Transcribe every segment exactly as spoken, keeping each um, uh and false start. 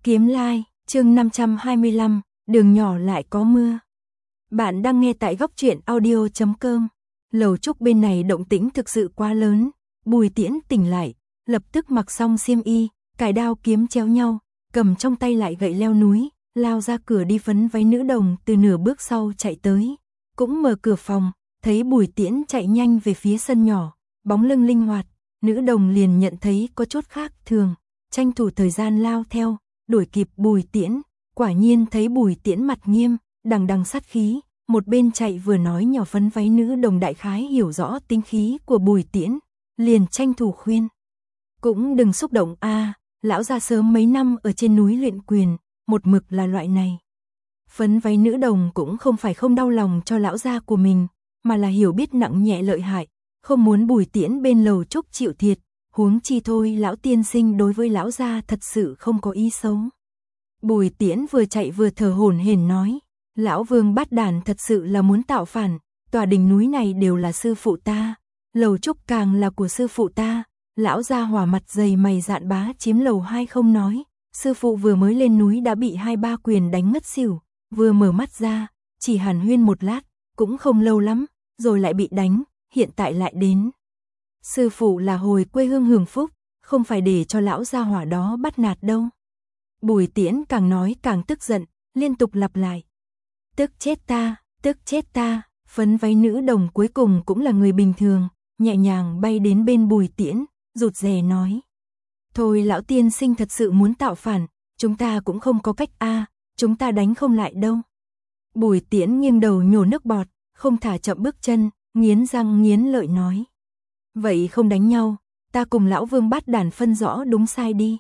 Kiếm Lai, chương năm trăm hai mươi lăm, đường nhỏ lại có mưa. Bạn đang nghe tại góc truyện audio chấm com. Lầu trúc bên này động tĩnh thực sự quá lớn. Bùi Tiễn tỉnh lại, lập tức mặc xong xiêm y, cài đao kiếm chéo nhau, cầm trong tay lại gậy leo núi, lao ra cửa đi phấn váy nữ đồng từ nửa bước sau chạy tới. Cũng mở cửa phòng, thấy Bùi Tiễn chạy nhanh về phía sân nhỏ, bóng lưng linh hoạt, nữ đồng liền nhận thấy có chút khác thường, tranh thủ thời gian lao theo, đuổi kịp Bùi Tiễn, quả nhiên thấy Bùi Tiễn mặt nghiêm, đằng đằng sát khí, một bên chạy vừa nói nhỏ. Phấn váy nữ đồng đại khái hiểu rõ tính khí của Bùi Tiễn, liền tranh thủ khuyên. Cũng đừng xúc động a, lão gia sớm mấy năm ở trên núi luyện quyền, một mực là loại này. Phấn váy nữ đồng cũng không phải không đau lòng cho lão gia của mình, mà là hiểu biết nặng nhẹ lợi hại, không muốn Bùi Tiễn bên lầu trúc chịu thiệt, huống chi thôi lão tiên sinh đối với lão gia thật sự không có ý xấu. Bùi Tiễn vừa chạy vừa thở hổn hển nói, lão Vương Bát Đản thật sự là muốn tạo phản, tòa đỉnh núi này đều là sư phụ ta, lầu trúc càng là của sư phụ ta. Lão gia hỏa mặt dày mày dạn bá chiếm lầu hai không nói, sư phụ vừa mới lên núi đã bị hai ba quyền đánh ngất xỉu, vừa mở mắt ra, chỉ hàn huyên một lát, cũng không lâu lắm, rồi lại bị đánh, hiện tại lại đến. Sư phụ là hồi quê hương hưởng phúc, không phải để cho lão gia hỏa đó bắt nạt đâu. Bùi Tiễn càng nói càng tức giận, liên tục lặp lại. Tức chết ta, tức chết ta, phấn váy nữ đồng cuối cùng cũng là người bình thường, nhẹ nhàng bay đến bên Bùi Tiễn, rụt rè nói. Thôi lão tiên sinh thật sự muốn tạo phản, chúng ta cũng không có cách a, chúng ta đánh không lại đâu. Bùi Tiễn nghiêng đầu nhổ nước bọt, không thả chậm bước chân, nghiến răng nghiến lợi nói. Vậy không đánh nhau, ta cùng lão Vương Bát Đản phân rõ đúng sai đi.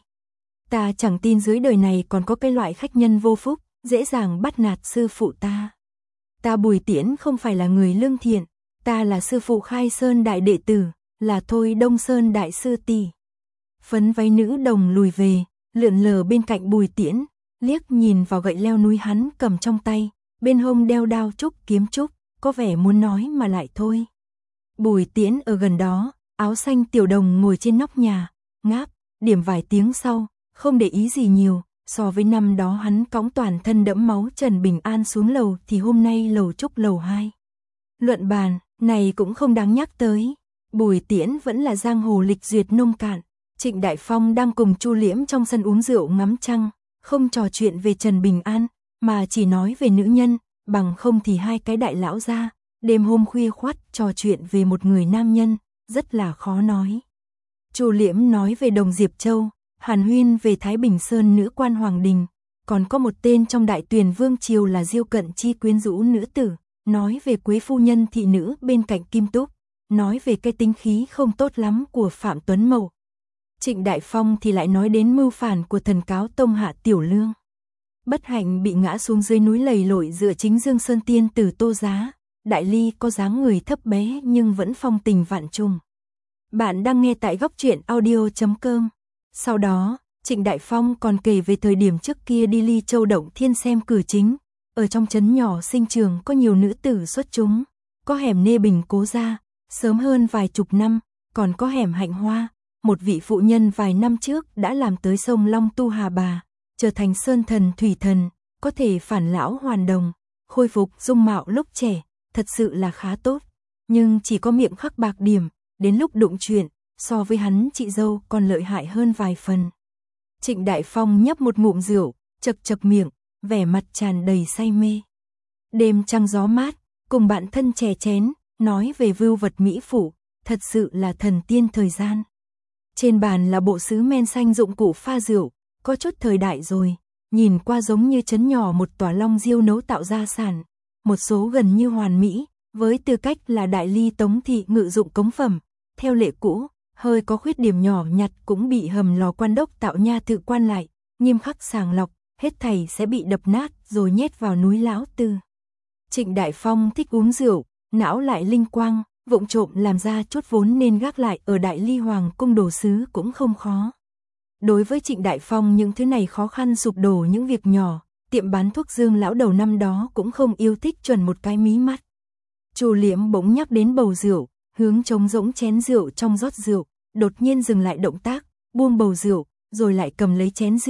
Ta chẳng tin dưới đời này còn có cái loại khách nhân vô phúc, dễ dàng bắt nạt sư phụ ta. Ta Bùi Tiễn không phải là người lương thiện, ta là sư phụ Khai Sơn đại đệ tử, là Thôi Đông Sơn đại sư tỷ. Phấn váy nữ đồng lùi về, lượn lờ bên cạnh Bùi Tiễn, liếc nhìn vào gậy leo núi hắn cầm trong tay, bên hông đeo đao trúc kiếm trúc, có vẻ muốn nói mà lại thôi. Bùi Tiễn ở gần đó, áo xanh tiểu đồng ngồi trên nóc nhà, ngáp, điểm vài tiếng sau, không để ý gì nhiều, so với năm đó hắn cõng toàn thân đẫm máu Trần Bình An xuống lầu thì hôm nay lầu trúc lầu hai. Luận bàn, này cũng không đáng nhắc tới. Bùi Tiễn vẫn là giang hồ lịch duyệt nông cạn. Trịnh Đại Phong đang cùng Chu Liễm trong sân uống rượu ngắm trăng, không trò chuyện về Trần Bình An, mà chỉ nói về nữ nhân, bằng không thì hai cái đại lão gia, đêm hôm khuya khoắt trò chuyện về một người nam nhân, rất là khó nói. Chu Liễm nói về Đồng Diệp Châu, Hàn Huyên về Thái Bình Sơn nữ quan Hoàng Đình, còn có một tên trong Đại Tuyền Vương triều là Diêu Cận Chi quyến rũ nữ tử, nói về Quế phu nhân thị nữ bên cạnh Kim Túc, nói về cái tính khí không tốt lắm của Phạm Tuấn Mậu. Trịnh Đại Phong thì lại nói đến mưu phản của thần cáo tông Hạ Tiểu Lương. Bất hạnh bị ngã xuống dưới núi lầy lội dựa chính Dương Sơn tiên tử Tô Giá, Đại Ly có dáng người thấp bé nhưng vẫn phong tình vạn trùng. Bạn đang nghe tại góc truyện audio chấm com. Sau đó, Trịnh Đại Phong còn kể về thời điểm trước kia đi Ly Châu Động Thiên xem cử chính, ở trong trấn nhỏ sinh trường có nhiều nữ tử xuất chúng, có hẻm Nê Bình Cố gia, sớm hơn vài chục năm, còn có hẻm Hạnh Hoa, một vị phụ nhân vài năm trước đã làm tới sông Long Tu Hà Bà, trở thành sơn thần thủy thần, có thể phản lão hoàn đồng, khôi phục dung mạo lúc trẻ, thật sự là khá tốt, nhưng chỉ có miệng khắc bạc điểm, đến lúc đụng chuyện, so với hắn chị dâu còn lợi hại hơn vài phần. Trịnh Đại Phong nhấp một ngụm rượu, chật chật miệng, vẻ mặt tràn đầy say mê. Đêm trăng gió mát, cùng bạn thân chè chén, nói về vưu vật mỹ phụ, thật sự là thần tiên thời gian. Trên bàn là bộ sứ men xanh dụng cụ pha rượu, có chút thời đại rồi, nhìn qua giống như trấn nhỏ một tòa long diêu nấu tạo ra sản, một số gần như hoàn mỹ, với tư cách là Đại Ly Tống thị ngự dụng cống phẩm, theo lệ cũ, hơi có khuyết điểm nhỏ nhặt cũng bị hầm lò quan đốc tạo nha tự quan lại, nghiêm khắc sàng lọc, hết thảy sẽ bị đập nát rồi nhét vào núi lão tư. Trịnh Đại Phong thích uống rượu, não lại linh quang, vụng trộm làm ra chút vốn nên gác lại ở Đại Ly Hoàng cung đồ sứ cũng không khó. Đối với Trịnh Đại Phong những thứ này khó khăn sụp đổ những việc nhỏ, tiệm bán thuốc Dương lão đầu năm đó cũng không yêu thích chuẩn một cái mí mắt. Chu Liễm bỗng nhắc đến bầu rượu, hướng trống rỗng chén rượu trong rót rượu, đột nhiên dừng lại động tác, buông bầu rượu, rồi lại cầm lấy chén rượu,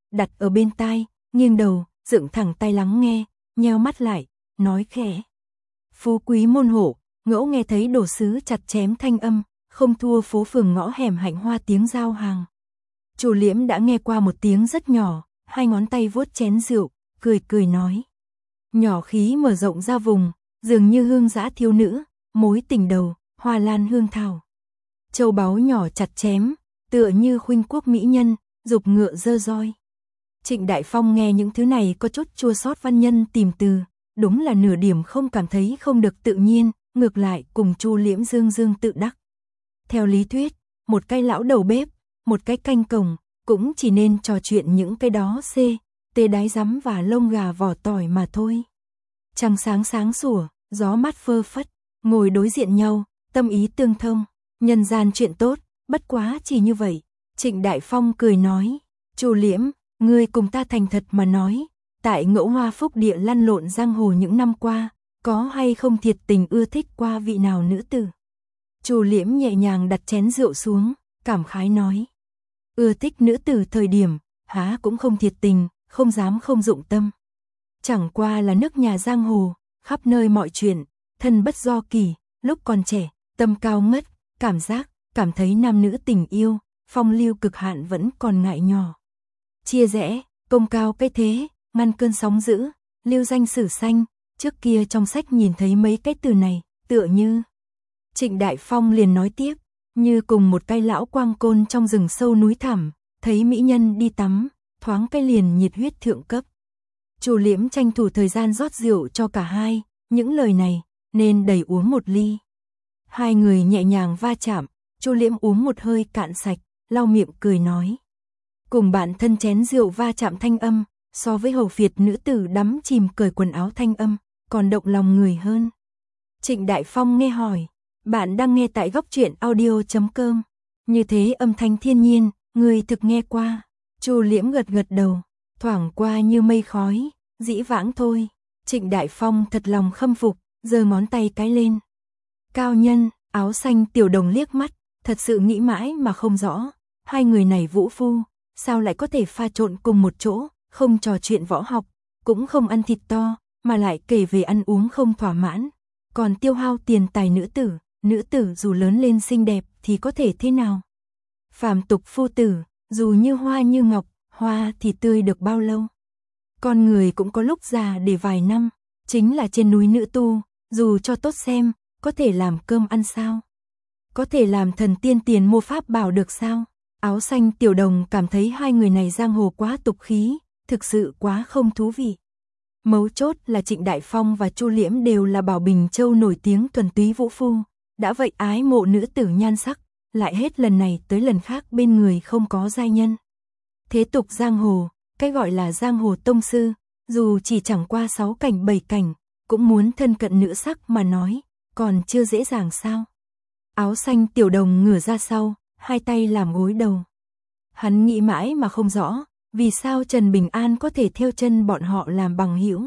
đặt ở bên tai, nghiêng đầu, dựng thẳng tay lắng nghe, nheo mắt lại, nói khẽ. Phú quý môn hộ, ngẫu nghe thấy đồ sứ chặt chém thanh âm, không thua phố phường ngõ hẻm hạnh hoa tiếng giao hàng. Chu Liễm đã nghe qua một tiếng rất nhỏ, hai ngón tay vuốt chén rượu, cười cười nói. Nhỏ khí mở rộng ra vùng, dường như hương dã thiếu nữ, mối tình đầu, hoa lan hương thảo. Châu báu nhỏ chặt chém, tựa như khuynh quốc mỹ nhân, dục ngựa dơ roi. Trịnh Đại Phong nghe những thứ này có chút chua xót, văn nhân tìm từ, đúng là nửa điểm không cảm thấy không được tự nhiên, ngược lại cùng Chu Liễm dương dương tự đắc. Theo lý thuyết, một cái lão đầu bếp, một cái canh cổng, cũng chỉ nên trò chuyện những cái đó xê, tê đái rắm và lông gà vỏ tỏi mà thôi. Trăng sáng sáng sủa, gió mát phơ phất, ngồi đối diện nhau, tâm ý tương thông, nhân gian chuyện tốt, bất quá chỉ như vậy. Trịnh Đại Phong cười nói, Chu Liễm, ngươi cùng ta thành thật mà nói, tại Ngẫu Hoa Phúc Địa lăn lộn giang hồ những năm qua, có hay không thiệt tình ưa thích qua vị nào nữ tử? Chu Liễm nhẹ nhàng đặt chén rượu xuống, cảm khái nói, ưa thích nữ tử thời điểm, há cũng không thiệt tình, không dám không dụng tâm. Chẳng qua là nước nhà giang hồ, khắp nơi mọi chuyện, thân bất do kỳ, lúc còn trẻ, tâm cao ngất, cảm giác, cảm thấy nam nữ tình yêu, phong lưu cực hạn vẫn còn ngại nhỏ. Chia rẽ, công cao cái thế, ngăn cơn sóng dữ, lưu danh sử xanh, trước kia trong sách nhìn thấy mấy cái từ này, tựa như. Trịnh Đại Phong liền nói tiếp, như cùng một cái lão quang côn trong rừng sâu núi thẳm, thấy mỹ nhân đi tắm, thoáng cái liền nhiệt huyết thượng cấp. Chu Liễm tranh thủ thời gian rót rượu cho cả hai, những lời này, nên đầy uống một ly. Hai người nhẹ nhàng va chạm, Chu Liễm uống một hơi cạn sạch, lau miệng cười nói. Cùng bạn thân chén rượu va chạm thanh âm, so với hầu phiệt nữ tử đắm chìm cởi quần áo thanh âm, còn động lòng người hơn. Trịnh Đại Phong nghe hỏi, bạn đang nghe tại góc truyện audio chấm com, như thế âm thanh thiên nhiên, người thực nghe qua. Chu Liễm gật gật đầu, thoảng qua như mây khói, dĩ vãng thôi. Trịnh Đại Phong thật lòng khâm phục, giơ ngón tay cái lên. Cao nhân, áo xanh tiểu đồng liếc mắt, thật sự nghĩ mãi mà không rõ, hai người này vũ phu, sao lại có thể pha trộn cùng một chỗ, không trò chuyện võ học, cũng không ăn thịt to, mà lại kể về ăn uống không thỏa mãn, còn tiêu hao tiền tài nữ tử, nữ tử dù lớn lên xinh đẹp thì có thể thế nào? Phàm tục phu tử, dù như hoa như ngọc, hoa thì tươi được bao lâu? Con người cũng có lúc già để vài năm, chính là trên núi nữ tu, dù cho tốt xem, có thể làm cơm ăn sao? Có thể làm thần tiên tiền mô pháp bảo được sao? Áo xanh tiểu đồng cảm thấy hai người này giang hồ quá tục khí, thực sự quá không thú vị. Mấu chốt là Trịnh Đại Phong và Chu Liễm đều là Bảo Bình Châu nổi tiếng thuần túy vũ phu, đã vậy ái mộ nữ tử nhan sắc, lại hết lần này tới lần khác bên người không có giai nhân. Thế tục giang hồ, cái gọi là giang hồ tông sư, dù chỉ chẳng qua sáu cảnh bảy cảnh, cũng muốn thân cận nữ sắc mà nói, còn chưa dễ dàng sao? Áo xanh tiểu đồng ngửa ra sau, hai tay làm gối đầu. Hắn nghĩ mãi mà không rõ, vì sao Trần Bình An có thể theo chân bọn họ làm bằng hữu.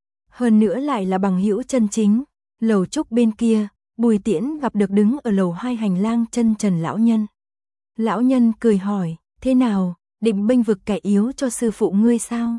Hơn nữa lại là bằng hữu chân chính. Lầu trúc bên kia, Bùi Tiễn gặp được đứng ở lầu hai hành lang chân trần lão nhân. Lão nhân cười hỏi, thế nào, định bênh vực kẻ yếu cho sư phụ ngươi sao?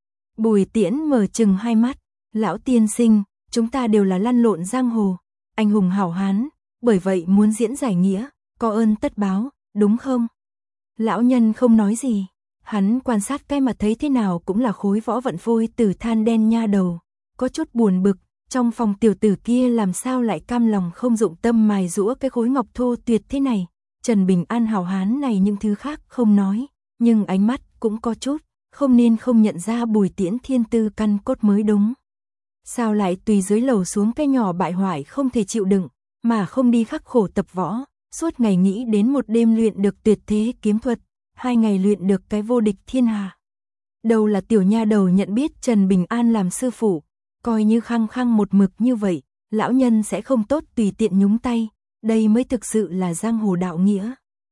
Bùi Tiễn mở trừng hai mắt, lão tiên sinh, chúng ta đều là lăn lộn giang hồ, anh hùng hảo hán, bởi vậy muốn diễn giải nghĩa, có ơn tất báo, đúng không? Lão nhân không nói gì, hắn quan sát cái mà thấy thế nào cũng là khối võ vận phôi từ than đen nha đầu, có chút buồn bực, trong phòng tiểu tử kia làm sao lại cam lòng không dụng tâm mài giũa cái khối ngọc thô tuyệt thế này. Trần Bình An hảo hán này những thứ khác không nói, nhưng ánh mắt cũng có chút, không nên không nhận ra Bùi Tiễn thiên tư căn cốt mới đúng. Sao lại tùy dưới lầu xuống cái nhỏ bại hoại không thể chịu đựng, mà không đi khắc khổ tập võ, suốt ngày nghĩ đến một đêm luyện được tuyệt thế kiếm thuật, hai ngày luyện được cái vô địch thiên hà. Đầu là tiểu nha đầu nhận biết Trần Bình An làm sư phụ, coi như khăng khăng một mực như vậy, lão nhân sẽ không tốt tùy tiện nhúng tay, đây mới thực sự là giang hồ đạo nghĩa.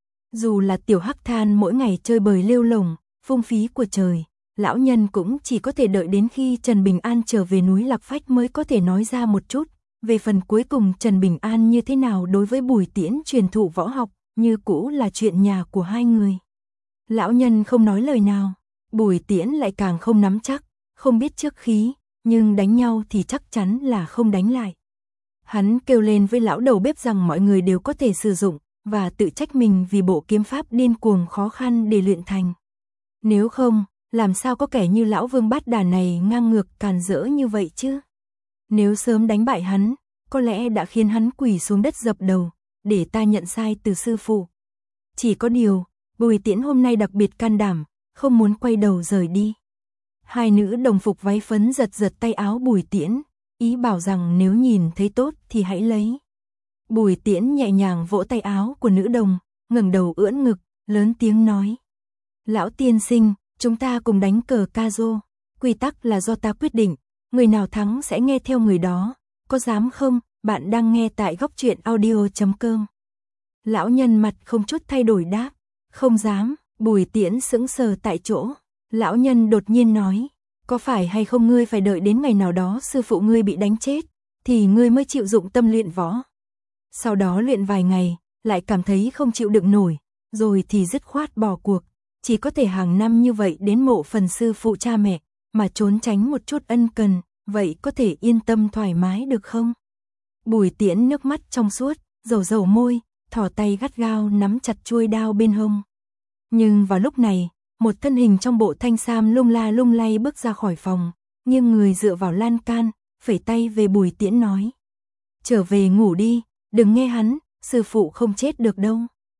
Dù là tiểu hắc than mỗi ngày chơi bời lêu lồng, phung phí của trời, lão nhân cũng chỉ có thể đợi đến khi Trần Bình An trở về núi Lạc Phách mới có thể nói ra một chút. Về phần cuối cùng Trần Bình An như thế nào đối với Bùi Tiễn truyền thụ võ học, như cũ là chuyện nhà của hai người. Lão nhân không nói lời nào, Bùi Tiễn lại càng không nắm chắc, không biết trước khí, nhưng đánh nhau thì chắc chắn là không đánh lại. Hắn kêu lên với lão đầu bếp rằng mọi người đều có thể sử dụng, và tự trách mình vì bộ kiếm pháp điên cuồng khó khăn để luyện thành. Nếu không, làm sao có kẻ như lão Vương Bát Đàn này ngang ngược càn rỡ như vậy chứ? Nếu sớm đánh bại hắn, có lẽ đã khiến hắn quỳ xuống đất dập đầu, để ta nhận sai từ sư phụ. Chỉ có điều, Bùi Tiễn hôm nay đặc biệt can đảm, không muốn quay đầu rời đi. Hai nữ đồng phục váy phấn giật giật tay áo Bùi Tiễn, ý bảo rằng nếu nhìn thấy tốt thì hãy lấy. Bùi Tiễn nhẹ nhàng vỗ tay áo của nữ đồng, ngẩng đầu ưỡn ngực, lớn tiếng nói. Lão tiên sinh, chúng ta cùng đánh cờ ca rô, quy tắc là do ta quyết định, người nào thắng sẽ nghe theo người đó, có dám không? Bạn đang nghe tại góc truyện audio chấm com. Lão nhân mặt không chút thay đổi đáp, không dám. Bùi Tiễn sững sờ tại chỗ, lão nhân đột nhiên nói, có phải hay không ngươi phải đợi đến ngày nào đó sư phụ ngươi bị đánh chết, thì ngươi mới chịu dụng tâm luyện võ. Sau đó luyện vài ngày, lại cảm thấy không chịu đựng nổi, rồi thì dứt khoát bỏ cuộc, chỉ có thể hàng năm như vậy đến mộ phần sư phụ cha mẹ, mà trốn tránh một chút ân cần, vậy có thể yên tâm thoải mái được không? Bùi Tiễn nước mắt trong suốt, dầu dầu môi, thò tay gắt gao nắm chặt chuôi đao bên hông. Nhưng vào lúc này, một thân hình trong bộ thanh sam lung la lung lay bước ra khỏi phòng, nghiêng người dựa vào lan can, phẩy tay về Bùi Tiễn nói. Trở về ngủ đi, đừng nghe hắn, sư phụ không chết được đâu.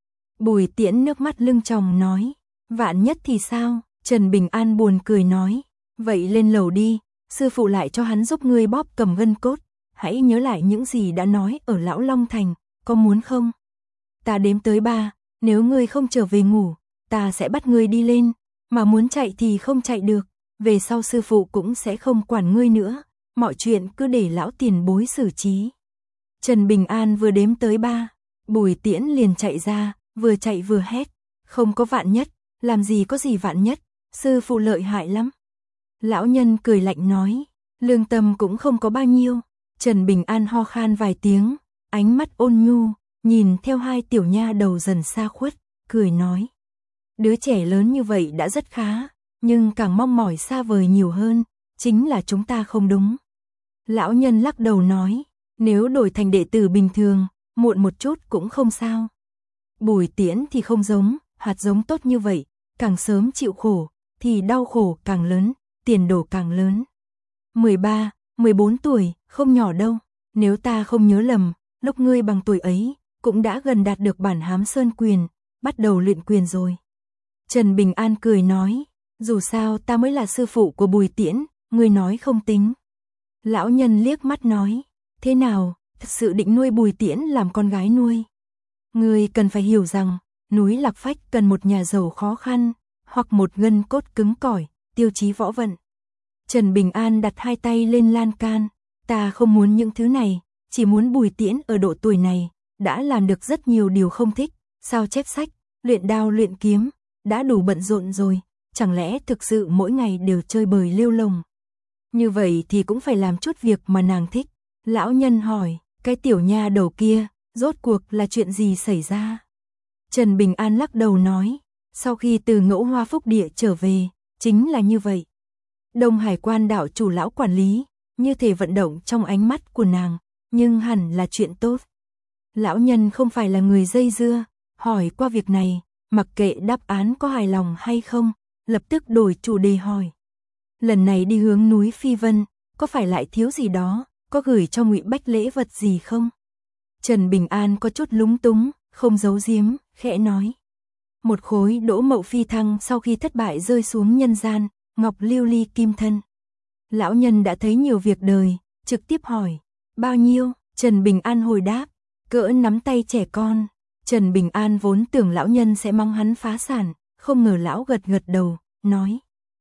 Bùi Tiễn nước mắt lưng tròng nói, vạn nhất thì sao? Trần Bình An buồn cười nói, vậy lên lầu đi, sư phụ lại cho hắn giúp ngươi bóp cầm gân cốt, hãy nhớ lại những gì đã nói ở Lão Long Thành, có muốn không? Ta đếm tới ba, nếu ngươi không trở về ngủ, ta sẽ bắt ngươi đi lên, mà muốn chạy thì không chạy được, về sau sư phụ cũng sẽ không quản ngươi nữa, mọi chuyện cứ để lão tiền bối xử trí. Trần Bình An vừa đếm tới ba, Bùi Tiễn liền chạy ra, vừa chạy vừa hét, không có vạn nhất, làm gì có gì vạn nhất, sư phụ lợi hại lắm. Lão nhân cười lạnh nói, lương tâm cũng không có bao nhiêu. Trần Bình An ho khan vài tiếng, ánh mắt ôn nhu, nhìn theo hai tiểu nha đầu dần xa khuất, cười nói. Đứa trẻ lớn như vậy đã rất khá, nhưng càng mong mỏi xa vời nhiều hơn, chính là chúng ta không đúng. Lão nhân lắc đầu nói, nếu đổi thành đệ tử bình thường, muộn một chút cũng không sao. Bùi Tiễn thì không giống, hạt giống tốt như vậy, càng sớm chịu khổ, thì đau khổ càng lớn, tiền đồ càng lớn. mười ba, mười bốn tuổi, không nhỏ đâu, nếu ta không nhớ lầm, lúc ngươi bằng tuổi ấy, cũng đã gần đạt được bản hám sơn quyền, bắt đầu luyện quyền rồi. Trần Bình An cười nói, dù sao ta mới là sư phụ của Bùi Tiễn, ngươi nói không tính. Lão nhân liếc mắt nói, thế nào, thật sự định nuôi Bùi Tiễn làm con gái nuôi. Ngươi cần phải hiểu rằng, núi Lạc Phách cần một nhà giàu khó khăn, hoặc một gân cốt cứng cỏi, tiêu chí võ vận. Trần Bình An đặt hai tay lên lan can, ta không muốn những thứ này, chỉ muốn Bùi Tiễn ở độ tuổi này, đã làm được rất nhiều điều không thích, sao chép sách, luyện đao luyện kiếm, đã đủ bận rộn rồi, chẳng lẽ thực sự mỗi ngày đều chơi bời lêu lồng. Như vậy thì cũng phải làm chút việc mà nàng thích. Lão nhân hỏi, cái tiểu nha đầu kia, rốt cuộc là chuyện gì xảy ra? Trần Bình An lắc đầu nói, sau khi từ Ngẫu Hoa Phúc Địa trở về, chính là như vậy. Đông Hải Quan đảo chủ lão quản lý, như thể vận động trong ánh mắt của nàng, nhưng hẳn là chuyện tốt. Lão nhân không phải là người dây dưa, hỏi qua việc này, mặc kệ đáp án có hài lòng hay không, lập tức đổi chủ đề hỏi. Lần này đi hướng núi Phi Vân, có phải lại thiếu gì đó, có gửi cho Ngụy Bách lễ vật gì không? Trần Bình An có chút lúng túng, không giấu giếm, khẽ nói. Một khối đỗ mậu phi thăng sau khi thất bại rơi xuống nhân gian, ngọc lưu ly kim thân. Lão nhân đã thấy nhiều việc đời, trực tiếp hỏi, bao nhiêu? Trần Bình An hồi đáp, cỡ nắm tay trẻ con. Trần Bình An vốn tưởng lão nhân sẽ mong hắn phá sản, không ngờ lão gật gật đầu, nói.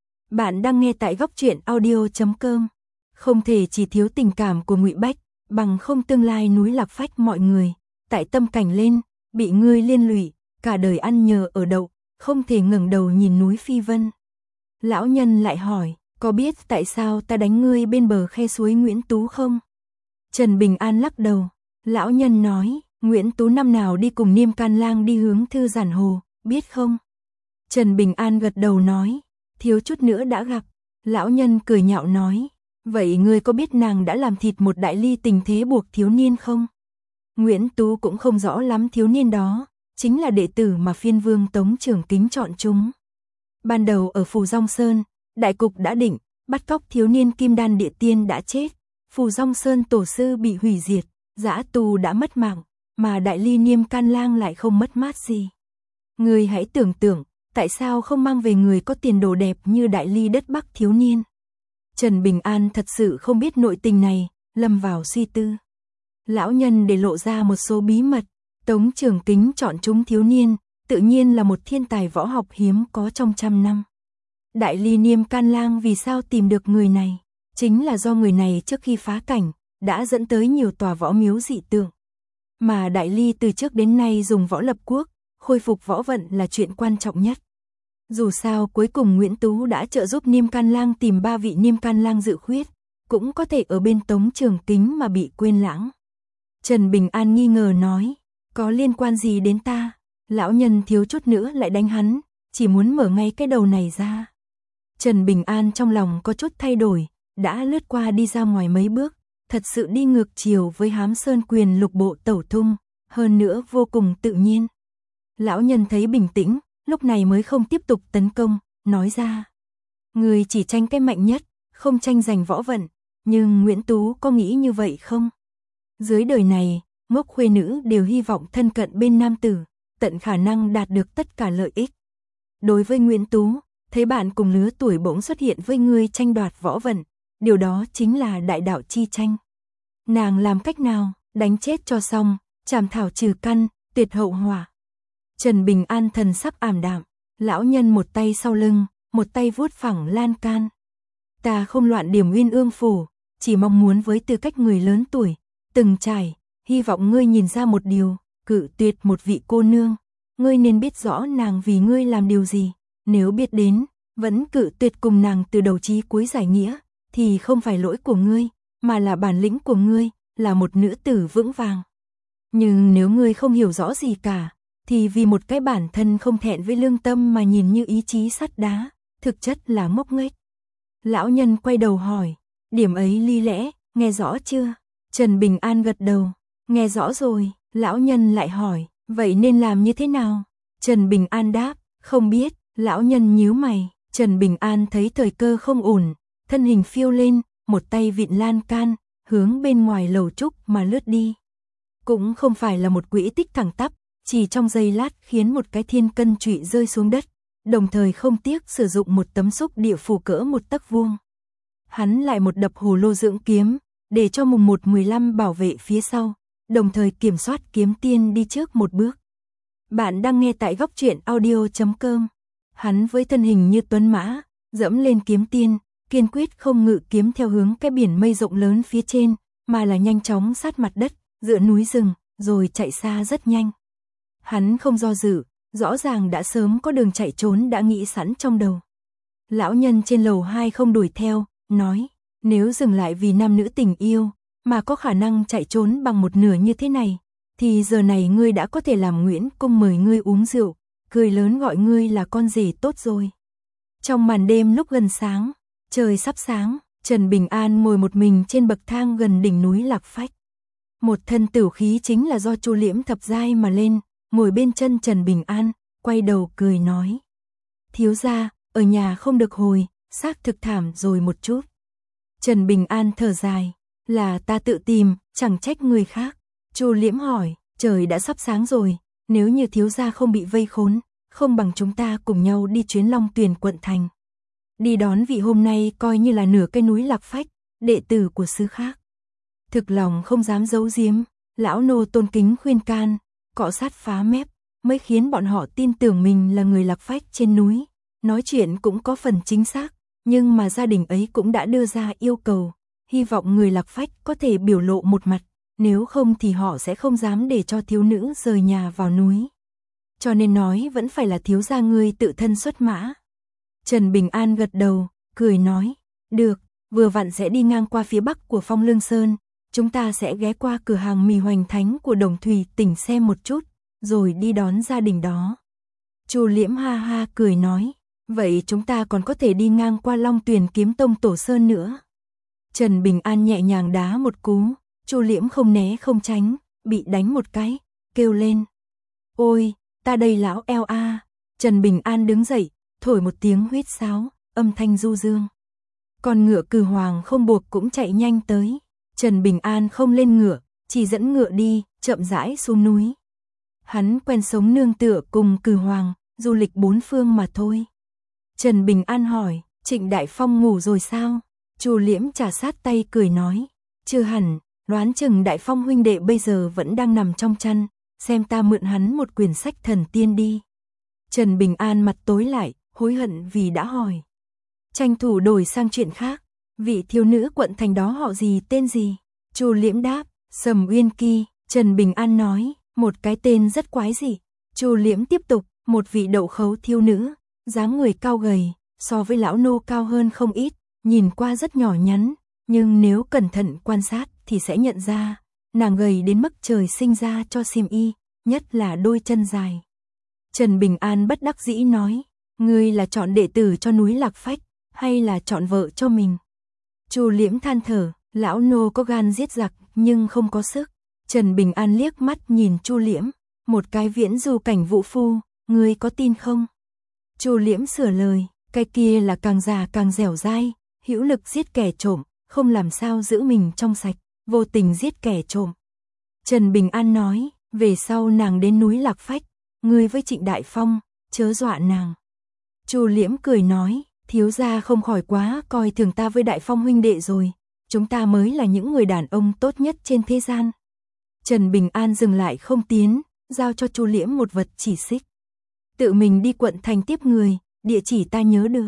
Bạn đang nghe tại góc truyện audio chấm com. Không thể chỉ thiếu tình cảm của Ngụy Bách, bằng không tương lai núi Lạc Phách mọi người, tại tâm cảnh lên, bị ngươi liên lụy, cả đời ăn nhờ ở đậu, không thể ngẩng đầu nhìn núi Phi Vân. Lão nhân lại hỏi, có biết tại sao ta đánh ngươi bên bờ khe suối Nguyễn Tú không? Trần Bình An lắc đầu. Lão nhân nói, Nguyễn Tú năm nào đi cùng Niêm Can Lang đi hướng Thư Giản Hồ, biết không? Trần Bình An gật đầu nói, thiếu chút nữa đã gặp. Lão nhân cười nhạo nói, vậy ngươi có biết nàng đã làm thịt một đại ly tình thế buộc thiếu niên không? Nguyễn Tú cũng không rõ lắm thiếu niên đó, chính là đệ tử mà phiên vương Tống Trường Kính chọn chúng. Ban đầu ở Phù Dong Sơn, đại cục đã định, bắt cóc thiếu niên Kim Đan địa tiên đã chết, Phù Dong Sơn tổ sư bị hủy diệt, dã tù đã mất mạng, mà đại ly Niêm Can Lang lại không mất mát gì. Ngươi hãy tưởng tượng, tại sao không mang về người có tiền đồ đẹp như đại ly đất Bắc thiếu niên? Trần Bình An thật sự không biết nội tình này, lâm vào suy tư. Lão nhân để lộ ra một số bí mật, Tống Trường Kính chọn chúng thiếu niên, tự nhiên là một thiên tài võ học hiếm có trong trăm năm. Đại ly Niêm Can Lang vì sao tìm được người này? Chính là do người này trước khi phá cảnh, đã dẫn tới nhiều tòa võ miếu dị tượng. Mà đại ly từ trước đến nay dùng võ lập quốc, khôi phục võ vận là chuyện quan trọng nhất. Dù sao cuối cùng Nguyễn Tú đã trợ giúp Niêm Can Lang tìm ba vị Niêm Can Lang dự khuyết, cũng có thể ở bên Tống Trường Kính mà bị quên lãng. Trần Bình An nghi ngờ nói, có liên quan gì đến ta? Lão nhân thiếu chút nữa lại đánh hắn, chỉ muốn mở ngay cái đầu này ra. Trần Bình An trong lòng có chút thay đổi, đã lướt qua đi ra ngoài mấy bước, thật sự đi ngược chiều với Hám Sơn Quyền lục bộ tẩu thung, hơn nữa vô cùng tự nhiên. Lão nhân thấy bình tĩnh, lúc này mới không tiếp tục tấn công, nói ra. Người chỉ tranh cái mạnh nhất, không tranh giành võ vận, nhưng Nguyễn Tú có nghĩ như vậy không? Dưới đời này, ngốc khuê nữ đều hy vọng thân cận bên nam tử, tận khả năng đạt được tất cả lợi ích. Đối với Nguyễn Tú, thấy bạn cùng lứa tuổi bỗng xuất hiện với người tranh đoạt võ vận, điều đó chính là đại đạo chi tranh. Nàng làm cách nào, đánh chết cho xong, chảm thảo trừ căn, tuyệt hậu hỏa. Trần Bình An thần sắc ảm đạm, lão nhân một tay sau lưng, một tay vuốt phẳng lan can. Ta không loạn điểm Uyên Ương phủ, chỉ mong muốn với tư cách người lớn tuổi, từng trải, hy vọng ngươi nhìn ra một điều, cự tuyệt một vị cô nương, ngươi nên biết rõ nàng vì ngươi làm điều gì, nếu biết đến, vẫn cự tuyệt cùng nàng từ đầu chí cuối giải nghĩa, thì không phải lỗi của ngươi, mà là bản lĩnh của ngươi, là một nữ tử vững vàng. Nhưng nếu ngươi không hiểu rõ gì cả, thì vì một cái bản thân không thẹn với lương tâm mà nhìn như ý chí sắt đá, thực chất là ngốc nghếch. Lão nhân quay đầu hỏi, điểm ấy ly lẽ, nghe rõ chưa? Trần Bình An gật đầu, nghe rõ rồi. Lão nhân lại hỏi, vậy nên làm như thế nào? Trần Bình An đáp, không biết. Lão nhân nhíu mày, Trần Bình An thấy thời cơ không ổn, thân hình phiêu lên, một tay vịn lan can, hướng bên ngoài lầu trúc mà lướt đi. Cũng không phải là một quỹ tích thẳng tắp, chỉ trong giây lát khiến một cái thiên cân trụy rơi xuống đất, đồng thời không tiếc sử dụng một tấm xúc địa phù cỡ một tấc vuông. Hắn lại một đập hồ lô dưỡng kiếm, để cho mùng một mười lăm bảo vệ phía sau, đồng thời kiểm soát kiếm tiên đi trước một bước. Bạn đang nghe tại góc truyện audio chấm com. Hắn với thân hình như tuấn mã, dẫm lên kiếm tiên, kiên quyết không ngự kiếm theo hướng cái biển mây rộng lớn phía trên, mà là nhanh chóng sát mặt đất, giữa núi rừng, rồi chạy xa rất nhanh. Hắn không do dự, rõ ràng đã sớm có đường chạy trốn đã nghĩ sẵn trong đầu. Lão nhân trên lầu hai không đuổi theo, nói, nếu dừng lại vì nam nữ tình yêu, mà có khả năng chạy trốn bằng một nửa như thế này, thì giờ này ngươi đã có thể làm Nguyễn Cung mời ngươi uống rượu, cười lớn gọi ngươi là con rể tốt rồi. Trong màn đêm lúc gần sáng, trời sắp sáng, Trần Bình An ngồi một mình trên bậc thang gần đỉnh núi Lạc Phách. Một thân tửu khí chính là do Chu Liễm thập giai mà lên, ngồi bên chân Trần Bình An, quay đầu cười nói. Thiếu gia, ở nhà không được hồi, xác thực thảm rồi một chút. Trần Bình An thở dài, là ta tự tìm, chẳng trách người khác. Chu Liễm hỏi, trời đã sắp sáng rồi, nếu như thiếu gia không bị vây khốn, không bằng chúng ta cùng nhau đi chuyến Long Tuyền quận thành. Đi đón vị hôm nay coi như là nửa cây núi Lạc Phách, đệ tử của xứ khác. Thực lòng không dám giấu giếm, lão nô tôn kính khuyên can, cọ sát phá mép, mới khiến bọn họ tin tưởng mình là người Lạc Phách trên núi. Nói chuyện cũng có phần chính xác, nhưng mà gia đình ấy cũng đã đưa ra yêu cầu, hy vọng người Lạc Phách có thể biểu lộ một mặt, nếu không thì họ sẽ không dám để cho thiếu nữ rời nhà vào núi. Cho nên nói vẫn phải là thiếu gia ngươi tự thân xuất mã. Trần Bình An gật đầu, cười nói, được, vừa vặn sẽ đi ngang qua phía bắc của Phong Lương Sơn, chúng ta sẽ ghé qua cửa hàng mì Hoành Thánh của Đồng Thủy tỉnh xem một chút, rồi đi đón gia đình đó. Chu Liễm ha ha cười nói, Vậy chúng ta còn có thể đi ngang qua Long Tuyền Kiếm Tông Tổ Sơn nữa. Trần Bình An nhẹ nhàng đá một cú, Chu Liễm không né không tránh, bị đánh một cái, kêu lên. Ôi, ta đây lão eo a. Trần Bình An đứng dậy, thổi một tiếng huýt sáo, âm thanh du dương. Con ngựa Cừ Hoàng không buộc cũng chạy nhanh tới. Trần Bình An không lên ngựa, chỉ dẫn ngựa đi, chậm rãi xuống núi. Hắn quen sống nương tựa cùng Cừ Hoàng, du lịch bốn phương mà thôi. Trần Bình An hỏi, Trịnh Đại Phong ngủ rồi sao? Chu Liễm trà sát tay cười nói, chưa hẳn, đoán chừng Đại Phong huynh đệ bây giờ vẫn đang nằm trong chăn, xem ta mượn hắn một quyển sách thần tiên đi. Trần Bình An mặt tối lại, hối hận vì đã hỏi. Tranh thủ đổi sang chuyện khác, vị thiếu nữ quận thành đó họ gì tên gì? Chu Liễm đáp, Sầm Uyên Kỳ. Trần Bình An nói, một cái tên rất quái dị. Chu Liễm tiếp tục, một vị đậu khấu thiếu nữ, dáng người cao gầy, so với lão nô cao hơn không ít, nhìn qua rất nhỏ nhắn, nhưng nếu cẩn thận quan sát thì sẽ nhận ra, nàng gầy đến mức trời sinh ra cho xiêm y, nhất là đôi chân dài. Trần Bình An bất đắc dĩ nói, ngươi là chọn đệ tử cho núi Lạc Phách, hay là chọn vợ cho mình? Chu Liễm than thở, lão nô có gan giết giặc, nhưng không có sức. Trần Bình An liếc mắt nhìn Chu Liễm, một cái viễn du cảnh vũ phu, ngươi có tin không? Chu Liễm sửa lời, cái kia là càng già càng dẻo dai, hữu lực giết kẻ trộm, không làm sao giữ mình trong sạch, vô tình giết kẻ trộm. Trần Bình An nói, về sau nàng đến núi Lạc Phách, ngươi với Trịnh Đại Phong, chớ dọa nàng. Chu Liễm cười nói, thiếu gia không khỏi quá coi thường ta với Đại Phong huynh đệ rồi, chúng ta mới là những người đàn ông tốt nhất trên thế gian. Trần Bình An dừng lại không tiến, giao cho Chu Liễm một vật chỉ xích. Tự mình đi quận thành tiếp người, địa chỉ ta nhớ được.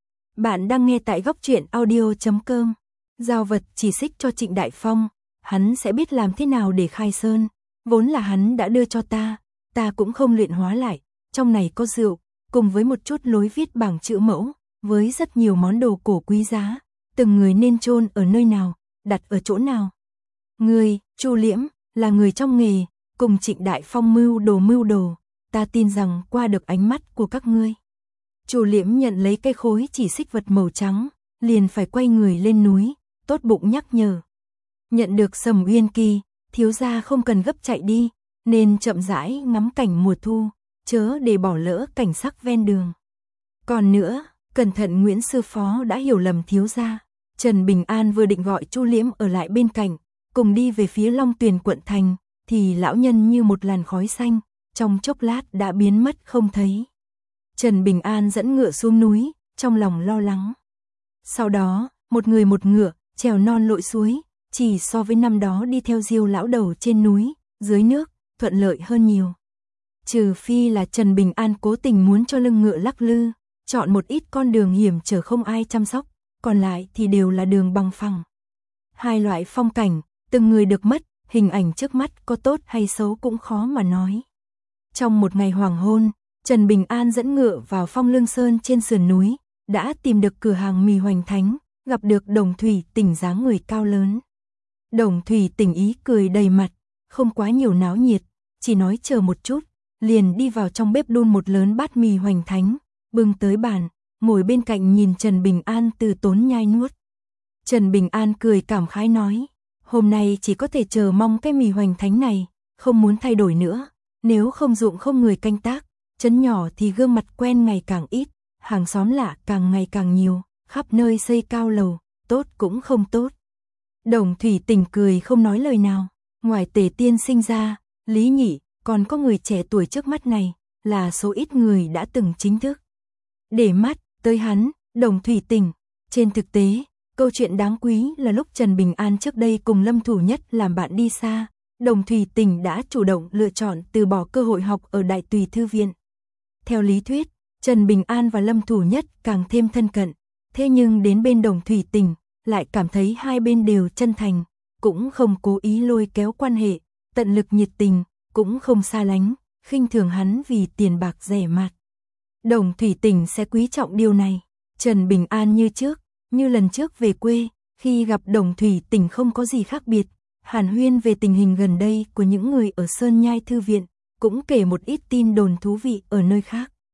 Bạn đang nghe tại góc truyện audio chấm com. Giao vật chỉ xích cho Trịnh Đại Phong, hắn sẽ biết làm thế nào để khai sơn, vốn là hắn đã đưa cho ta, ta cũng không luyện hóa lại, trong này có rượu, cùng với một chút lối viết bảng chữ mẫu, với rất nhiều món đồ cổ quý giá, từng người nên chôn ở nơi nào, đặt ở chỗ nào. Ngươi, Chu Liễm, là người trong nghề, cùng Trịnh Đại Phong mưu đồ mưu đồ, ta tin rằng qua được ánh mắt của các ngươi. Chu Liễm nhận lấy cây khối chỉ xích vật màu trắng, liền phải quay người lên núi, tốt bụng nhắc nhở. Nhận được Sầm Uyên Kỳ, thiếu gia không cần gấp chạy đi, nên chậm rãi ngắm cảnh mùa thu, chớ để bỏ lỡ cảnh sắc ven đường. Còn nữa, cẩn thận Nguyễn sư phó đã hiểu lầm thiếu gia. Trần Bình An vừa định gọi Chu Liễm ở lại bên cạnh, cùng đi về phía Long Tuyền quận thành, thì lão nhân như một làn khói xanh, trong chốc lát đã biến mất không thấy. Trần Bình An dẫn ngựa xuống núi, trong lòng lo lắng. Sau đó, một người một ngựa, trèo non lội suối, chỉ so với năm đó đi theo Diêu lão đầu trên núi, dưới nước, thuận lợi hơn nhiều. Trừ phi là Trần Bình An cố tình muốn cho lưng ngựa lắc lư, chọn một ít con đường hiểm trở không ai chăm sóc, còn lại thì đều là đường bằng phẳng. Hai loại phong cảnh, từng người được mất, hình ảnh trước mắt có tốt hay xấu cũng khó mà nói. Trong một ngày hoàng hôn, Trần Bình An dẫn ngựa vào Phong Lương Sơn trên sườn núi, đã tìm được cửa hàng mì Hoành Thánh, gặp được Đồng Thủy Tỉnh dáng người cao lớn. Đồng Thủy Tỉnh ý cười đầy mặt, không quá nhiều náo nhiệt, chỉ nói chờ một chút, liền đi vào trong bếp đun một lớn bát mì Hoành Thánh, bưng tới bàn, ngồi bên cạnh nhìn Trần Bình An từ tốn nhai nuốt. Trần Bình An cười cảm khái nói, hôm nay chỉ có thể chờ mong cái mì Hoành Thánh này, không muốn thay đổi nữa, nếu không dụng không người canh tác, trấn nhỏ thì gương mặt quen ngày càng ít, hàng xóm lạ càng ngày càng nhiều, khắp nơi xây cao lầu, tốt cũng không tốt. Đồng Thủy Tỉnh cười không nói lời nào, ngoài Tề Tiên sinh ra, Lý Nhị, còn có người trẻ tuổi trước mắt này, là số ít người đã từng chính thức để mắt tới hắn. Đồng Thủy Tỉnh. Trên thực tế, câu chuyện đáng quý là lúc Trần Bình An trước đây cùng Lâm Thủ Nhất làm bạn đi xa, Đồng Thủy Tỉnh đã chủ động lựa chọn từ bỏ cơ hội học ở Đại Tùy Thư viện. Theo lý thuyết, Trần Bình An và Lâm Thủ Nhất càng thêm thân cận, thế nhưng đến bên Đồng Thủy Tỉnh, lại cảm thấy hai bên đều chân thành, cũng không cố ý lôi kéo quan hệ, tận lực nhiệt tình, cũng không xa lánh, khinh thường hắn vì tiền bạc rẻ mạt. Đồng Thủy Tỉnh sẽ quý trọng điều này. Trần Bình An như trước, như lần trước về quê, khi gặp Đồng Thủy Tỉnh không có gì khác biệt, hàn huyên về tình hình gần đây của những người ở Sơn Nhai Thư viện, cũng kể một ít tin đồn thú vị ở nơi khác.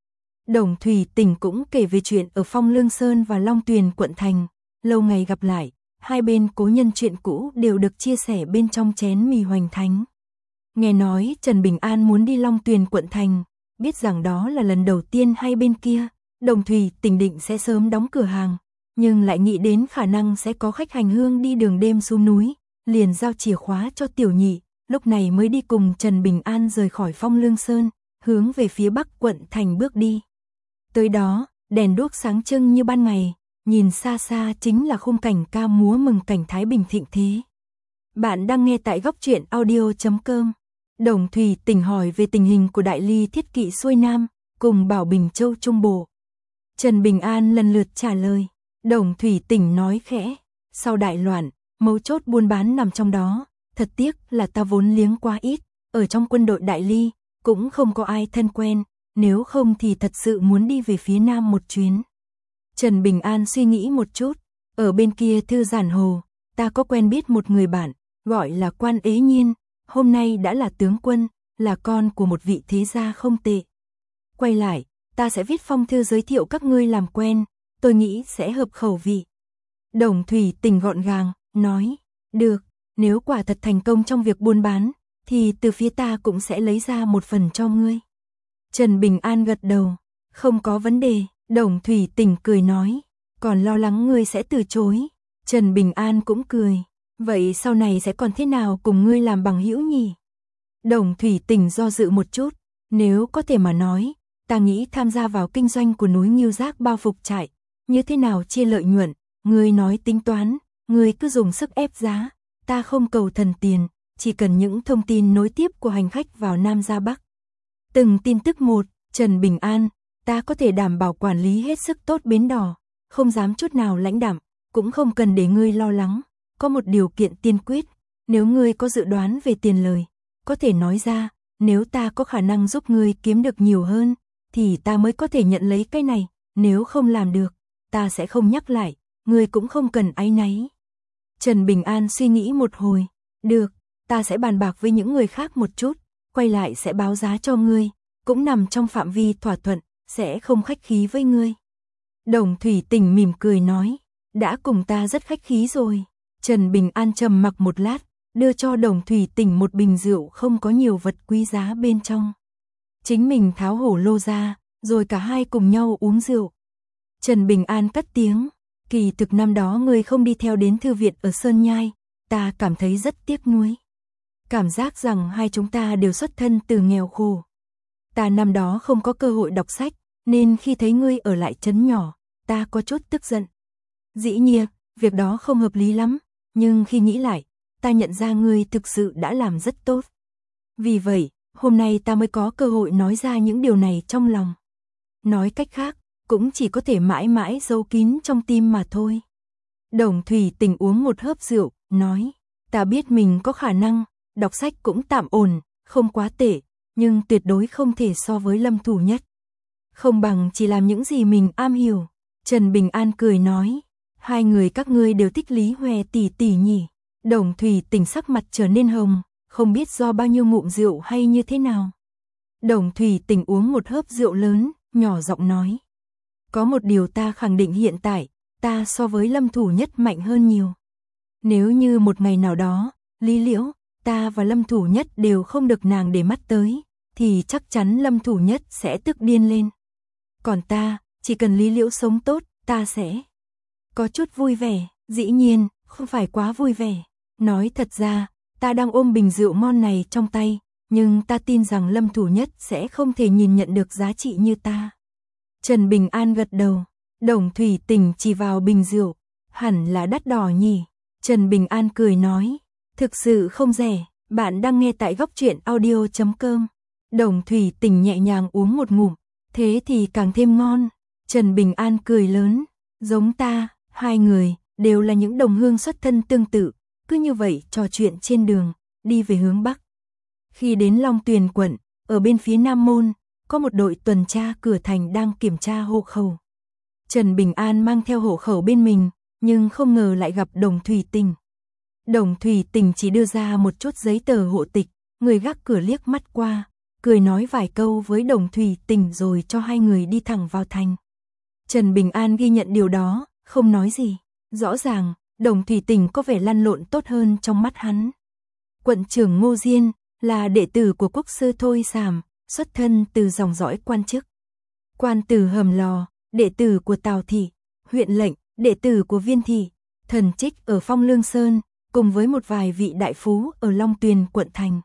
Đồng Thủy Tình cũng kể về chuyện ở Phong Lương Sơn và Long Tuyền quận thành, lâu ngày gặp lại, hai bên cố nhân chuyện cũ đều được chia sẻ bên trong chén mì hoành thánh. Nghe nói Trần Bình An muốn đi Long Tuyền quận thành, biết rằng đó là lần đầu tiên hai bên kia, Đồng Thủy Tình định sẽ sớm đóng cửa hàng, nhưng lại nghĩ đến khả năng sẽ có khách hành hương đi đường đêm xuống núi, liền giao chìa khóa cho Tiểu Nhị, lúc này mới đi cùng Trần Bình An rời khỏi Phong Lương Sơn, hướng về phía Bắc quận thành bước đi. Tới đó, đèn đuốc sáng trưng như ban ngày, nhìn xa xa chính là khung cảnh ca múa mừng cảnh Thái Bình thịnh thế. Bạn đang nghe tại góc truyện audio chấm com. Đồng Thủy Tình hỏi về tình hình của Đại Ly Thiết Kỵ xuôi Nam, cùng Bảo Bình Châu Trung Bộ. Trần Bình An lần lượt trả lời. Đồng Thủy Tình nói khẽ, sau đại loạn, mấu chốt buôn bán nằm trong đó, thật tiếc là ta vốn liếng quá ít, ở trong quân đội Đại Ly, cũng không có ai thân quen, nếu không thì thật sự muốn đi về phía Nam một chuyến. Trần Bình An suy nghĩ một chút, ở bên kia Thư Giản Hồ, ta có quen biết một người bạn, gọi là Quan Ế Nhiên, hôm nay đã là tướng quân, là con của một vị thế gia không tệ. Quay lại, ta sẽ viết phong thư giới thiệu các ngươi làm quen, tôi nghĩ sẽ hợp khẩu vị. Đồng Thủy Tình gọn gàng, nói, được, nếu quả thật thành công trong việc buôn bán, thì từ phía ta cũng sẽ lấy ra một phần cho ngươi. Trần Bình An gật đầu, không có vấn đề. Đồng Thủy Tình cười nói, còn lo lắng ngươi sẽ từ chối. Trần Bình An cũng cười, vậy sau này sẽ còn thế nào cùng ngươi làm bằng hữu nhỉ? Đồng Thủy Tình do dự một chút, nếu có thể mà nói, ta nghĩ tham gia vào kinh doanh của núi Ngưu Giác bao phục trại, như thế nào chia lợi nhuận, ngươi nói tính toán, ngươi cứ dùng sức ép giá, ta không cầu thần tiền, chỉ cần những thông tin nối tiếp của hành khách vào Nam ra Bắc. Từng tin tức một, Trần Bình An, ta có thể đảm bảo quản lý hết sức tốt bến đò, không dám chút nào lãnh đạm, cũng không cần để ngươi lo lắng, có một điều kiện tiên quyết, nếu ngươi có dự đoán về tiền lời, có thể nói ra, nếu ta có khả năng giúp ngươi kiếm được nhiều hơn, thì ta mới có thể nhận lấy cái này, nếu không làm được, ta sẽ không nhắc lại, ngươi cũng không cần áy náy. Trần Bình An suy nghĩ một hồi, được, ta sẽ bàn bạc với những người khác một chút, quay lại sẽ báo giá cho ngươi, cũng nằm trong phạm vi thỏa thuận, sẽ không khách khí với ngươi. Đồng Thủy Tình mỉm cười nói, đã cùng ta rất khách khí rồi. Trần Bình An trầm mặc một lát, đưa cho Đồng Thủy Tình một bình rượu không có nhiều vật quý giá bên trong. Chính mình tháo hổ lô ra, rồi cả hai cùng nhau uống rượu. Trần Bình An cất tiếng, kỳ thực năm đó ngươi không đi theo đến thư viện ở Sơn Nhai, ta cảm thấy rất tiếc nuối. Cảm giác rằng hai chúng ta đều xuất thân từ nghèo khổ. Ta năm đó không có cơ hội đọc sách, nên khi thấy ngươi ở lại trấn nhỏ, ta có chút tức giận. Dĩ nhiên, việc đó không hợp lý lắm, nhưng khi nghĩ lại, ta nhận ra ngươi thực sự đã làm rất tốt. Vì vậy, hôm nay ta mới có cơ hội nói ra những điều này trong lòng. Nói cách khác, cũng chỉ có thể mãi mãi giấu kín trong tim mà thôi. Đồng Thủy Tình uống một hớp rượu, nói, ta biết mình có khả năng, đọc sách cũng tạm ổn, không quá tệ, nhưng tuyệt đối không thể so với Lâm Thủ Nhất. Không bằng chỉ làm những gì mình am hiểu. Trần Bình An cười nói, hai người các ngươi đều thích Lý Hòe tỷ tỷ nhỉ. Đồng Thủy Tình sắc mặt trở nên hồng, không biết do bao nhiêu ngụm rượu hay như thế nào. Đồng Thủy Tình uống một hớp rượu lớn, nhỏ giọng nói, có một điều ta khẳng định hiện tại, ta so với Lâm Thủ Nhất mạnh hơn nhiều. Nếu như một ngày nào đó, Lý Liễu, ta và Lâm Thủ Nhất đều không được nàng để mắt tới, thì chắc chắn Lâm Thủ Nhất sẽ tức điên lên. Còn ta, chỉ cần Lý Liễu sống tốt, ta sẽ có chút vui vẻ, dĩ nhiên, không phải quá vui vẻ. Nói thật ra, ta đang ôm bình rượu ngon này trong tay, nhưng ta tin rằng Lâm Thủ Nhất sẽ không thể nhìn nhận được giá trị như ta. Trần Bình An gật đầu, Đồng Thủy Tình chỉ vào bình rượu, hẳn là đắt đỏ nhỉ. Trần Bình An cười nói, thực sự không rẻ, bạn đang nghe tại góc truyện audio chấm com. Đồng Thủy Tình nhẹ nhàng uống một ngụm, thế thì càng thêm ngon. Trần Bình An cười lớn, giống ta, hai người, đều là những đồng hương xuất thân tương tự, cứ như vậy trò chuyện trên đường, đi về hướng Bắc. Khi đến Long Tuyền quận, ở bên phía Nam Môn, có một đội tuần tra cửa thành đang kiểm tra hộ khẩu. Trần Bình An mang theo hộ khẩu bên mình, nhưng không ngờ lại gặp Đồng Thủy Tình. Đồng Thủy Tình chỉ đưa ra một chút giấy tờ hộ tịch, người gác cửa liếc mắt qua, cười nói vài câu với Đồng Thủy Tình rồi cho hai người đi thẳng vào thành. Trần Bình An ghi nhận điều đó, không nói gì. Rõ ràng, Đồng Thủy Tình có vẻ lăn lộn tốt hơn trong mắt hắn. Quận trưởng Ngô Diên là đệ tử của quốc sư Thôi Sàm, xuất thân từ dòng dõi quan chức. Quan tử Hầm Lò, đệ tử của Tào Thị, huyện lệnh, đệ tử của Viên Thị, Thần Trích ở Phong Lương Sơn, cùng với một vài vị đại phú ở Long Tuyền quận thành.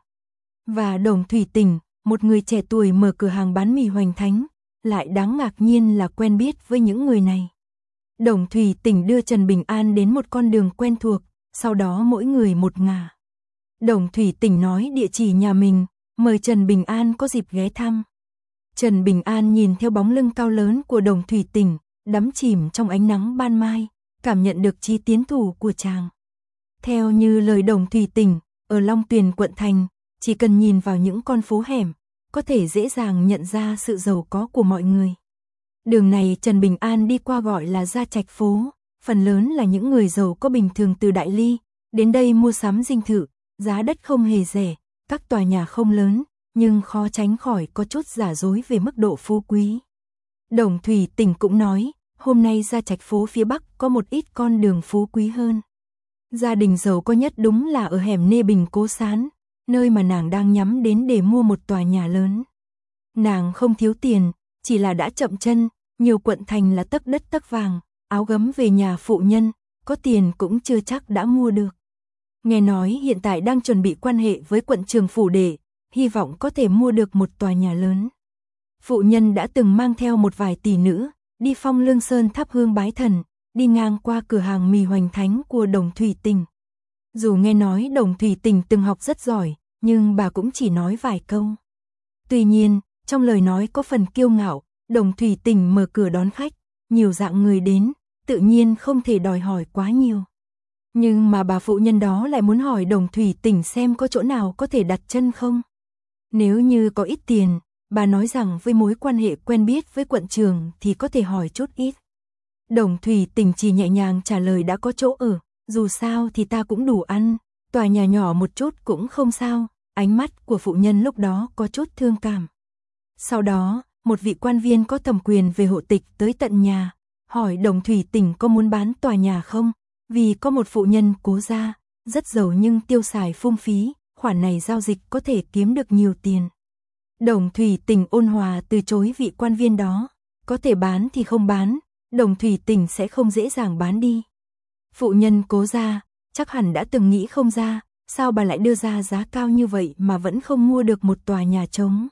Và Đồng Thủy Tình, một người trẻ tuổi mở cửa hàng bán mì hoành thánh, lại đáng ngạc nhiên là quen biết với những người này. Đồng Thủy Tình đưa Trần Bình An đến một con đường quen thuộc, sau đó mỗi người một ngả. Đồng Thủy Tình nói địa chỉ nhà mình, mời Trần Bình An có dịp ghé thăm. Trần Bình An nhìn theo bóng lưng cao lớn của Đồng Thủy Tình, đắm chìm trong ánh nắng ban mai, cảm nhận được chí tiến thủ của chàng. Theo như lời Đồng Thủy Tình, ở Long Tuyền quận thành, chỉ cần nhìn vào những con phố hẻm, có thể dễ dàng nhận ra sự giàu có của mọi người. Đường này Trần Bình An đi qua gọi là Gia Trạch phố, phần lớn là những người giàu có bình thường từ Đại Ly, đến đây mua sắm dinh thự, giá đất không hề rẻ, các tòa nhà không lớn, nhưng khó tránh khỏi có chút giả dối về mức độ phú quý. Đồng Thủy Tình cũng nói, hôm nay Gia Trạch phố phía Bắc có một ít con đường phú quý hơn. Gia đình giàu có nhất đúng là ở hẻm Nê Bình Cố Sán, nơi mà nàng đang nhắm đến để mua một tòa nhà lớn. Nàng không thiếu tiền, chỉ là đã chậm chân, nhiều quận thành là tấc đất tấc vàng, áo gấm về nhà phụ nhân, có tiền cũng chưa chắc đã mua được. Nghe nói hiện tại đang chuẩn bị quan hệ với quận trưởng phủ để, hy vọng có thể mua được một tòa nhà lớn. Phụ nhân đã từng mang theo một vài tỷ nữ, đi Phong Lương Sơn thắp hương bái thần, đi ngang qua cửa hàng mì hoành thánh của Đồng Thủy Tình. Dù nghe nói Đồng Thủy Tình từng học rất giỏi, nhưng bà cũng chỉ nói vài câu. Tuy nhiên, trong lời nói có phần kiêu ngạo, Đồng Thủy Tình mở cửa đón khách, nhiều dạng người đến, tự nhiên không thể đòi hỏi quá nhiều. Nhưng mà bà phụ nhân đó lại muốn hỏi Đồng Thủy Tình xem có chỗ nào có thể đặt chân không. Nếu như có ít tiền, bà nói rằng với mối quan hệ quen biết với quận trưởng thì có thể hỏi chút ít. Đồng Thủy Tình chỉ nhẹ nhàng trả lời đã có chỗ ở, dù sao thì ta cũng đủ ăn, tòa nhà nhỏ một chút cũng không sao. Ánh mắt của phụ nhân lúc đó có chút thương cảm. Sau đó, một vị quan viên có thẩm quyền về hộ tịch tới tận nhà, hỏi Đồng Thủy Tình có muốn bán tòa nhà không, vì có một phụ nhân Cố gia, rất giàu nhưng tiêu xài phung phí, khoản này giao dịch có thể kiếm được nhiều tiền. Đồng Thủy Tình ôn hòa từ chối vị quan viên đó, có thể bán thì không bán, Đồng Thủy Tình sẽ không dễ dàng bán đi. Phụ nhân Cố gia, chắc hẳn đã từng nghĩ không ra, sao bà lại đưa ra giá cao như vậy mà vẫn không mua được một tòa nhà trống.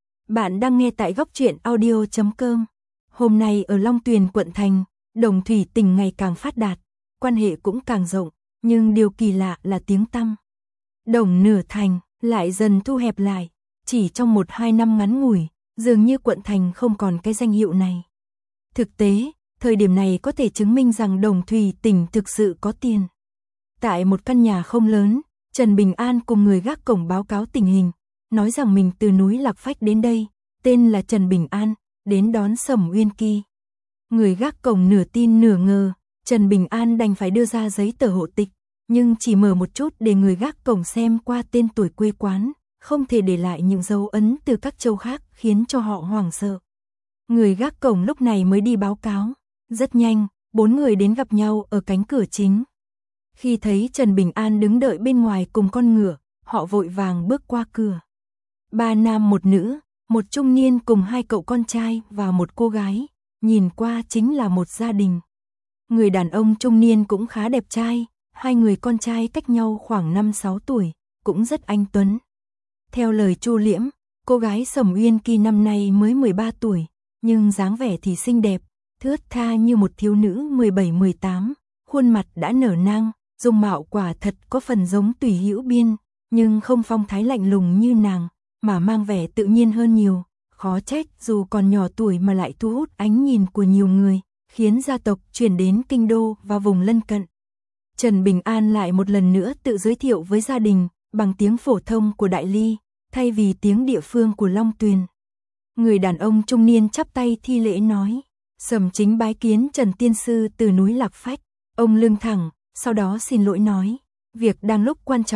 Bạn đang nghe tại góc truyện audio chấm com. Hôm nay ở Long Tuyền quận thành, Đồng Thủy Tình ngày càng phát đạt, quan hệ cũng càng rộng, nhưng điều kỳ lạ là tiếng tăm. Đồng nửa thành lại dần thu hẹp lại, chỉ trong một hai năm ngắn ngủi, dường như quận thành không còn cái danh hiệu này. Thực tế, thời điểm này có thể chứng minh rằng Đồng Thủy Tình thực sự có tiền. Tại một căn nhà không lớn, Trần Bình An cùng người gác cổng báo cáo tình hình, nói rằng mình từ núi Lạc Phách đến đây, tên là Trần Bình An, đến đón Sầm Uyên Kỳ. Người gác cổng nửa tin nửa ngờ, Trần Bình An đành phải đưa ra giấy tờ hộ tịch, nhưng chỉ mở một chút để người gác cổng xem qua tên tuổi quê quán, không thể để lại những dấu ấn từ các châu khác khiến cho họ hoảng sợ. Người gác cổng lúc này mới đi báo cáo. Rất nhanh, bốn người đến gặp nhau ở cánh cửa chính. Khi thấy Trần Bình An đứng đợi bên ngoài cùng con ngựa, họ vội vàng bước qua cửa. Ba nam một nữ, một trung niên cùng hai cậu con trai và một cô gái, nhìn qua chính là một gia đình. Người đàn ông trung niên cũng khá đẹp trai, hai người con trai cách nhau khoảng năm sáu tuổi, cũng rất anh tuấn. Theo lời Chu Liễm, cô gái Sầm Uyên Kỳ năm nay mới mười ba tuổi, nhưng dáng vẻ thì xinh đẹp, thướt tha như một thiếu nữ mười bảy mười tám, khuôn mặt đã nở nang, dung mạo quả thật có phần giống Tùy Hữu Biên, nhưng không phong thái lạnh lùng như nàng, mà mang vẻ tự nhiên hơn nhiều, khó trách dù còn nhỏ tuổi mà lại thu hút ánh nhìn của nhiều người, khiến gia tộc chuyển đến kinh đô và vùng lân cận. Trần Bình An lại một lần nữa tự giới thiệu với gia đình, bằng tiếng phổ thông của Đại Ly, thay vì tiếng địa phương của Long Tuyền. Người đàn ông trung niên chắp tay thi lễ nói, Sầm Chính bái kiến Trần Tiên Sư từ núi Lạc Phách. Ông lưng thẳng, sau đó xin lỗi nói, việc đang lúc quan trọng,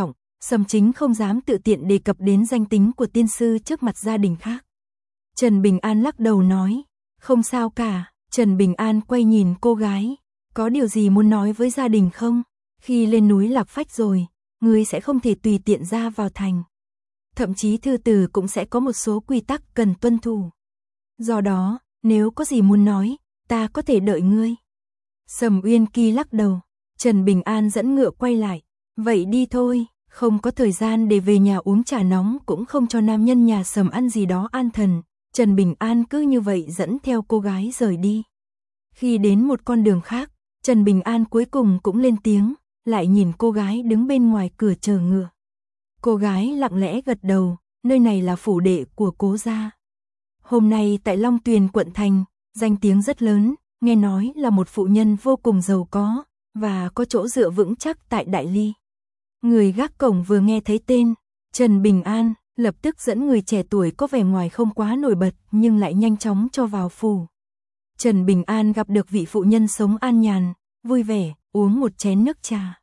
Sầm Chính không dám tự tiện đề cập đến danh tính của tiên sư trước mặt gia đình khác. Trần Bình An lắc đầu nói, không sao cả. Trần Bình An quay nhìn cô gái, có điều gì muốn nói với gia đình không? Khi lên núi Lạc Phách rồi, ngươi sẽ không thể tùy tiện ra vào thành. Thậm chí thư tử cũng sẽ có một số quy tắc cần tuân thủ. Do đó, nếu có gì muốn nói, ta có thể đợi ngươi. Sầm Uyên Kỳ lắc đầu. Trần Bình An dẫn ngựa quay lại. Vậy đi thôi, không có thời gian để về nhà uống trà nóng, cũng không cho nam nhân nhà Sầm ăn gì đó an thần. Trần Bình An cứ như vậy dẫn theo cô gái rời đi. Khi đến một con đường khác, Trần Bình An cuối cùng cũng lên tiếng, lại nhìn cô gái đứng bên ngoài cửa chờ ngựa. Cô gái lặng lẽ gật đầu, nơi này là phủ đệ của cố gia. Hôm nay tại Long Tuyền quận thành, danh tiếng rất lớn, nghe nói là một phụ nhân vô cùng giàu có, và có chỗ dựa vững chắc tại Đại Ly. Người gác cổng vừa nghe thấy tên Trần Bình An, lập tức dẫn người trẻ tuổi có vẻ ngoài không quá nổi bật nhưng lại nhanh chóng cho vào phủ. Trần Bình An gặp được vị phụ nhân sống an nhàn, vui vẻ, uống một chén nước trà.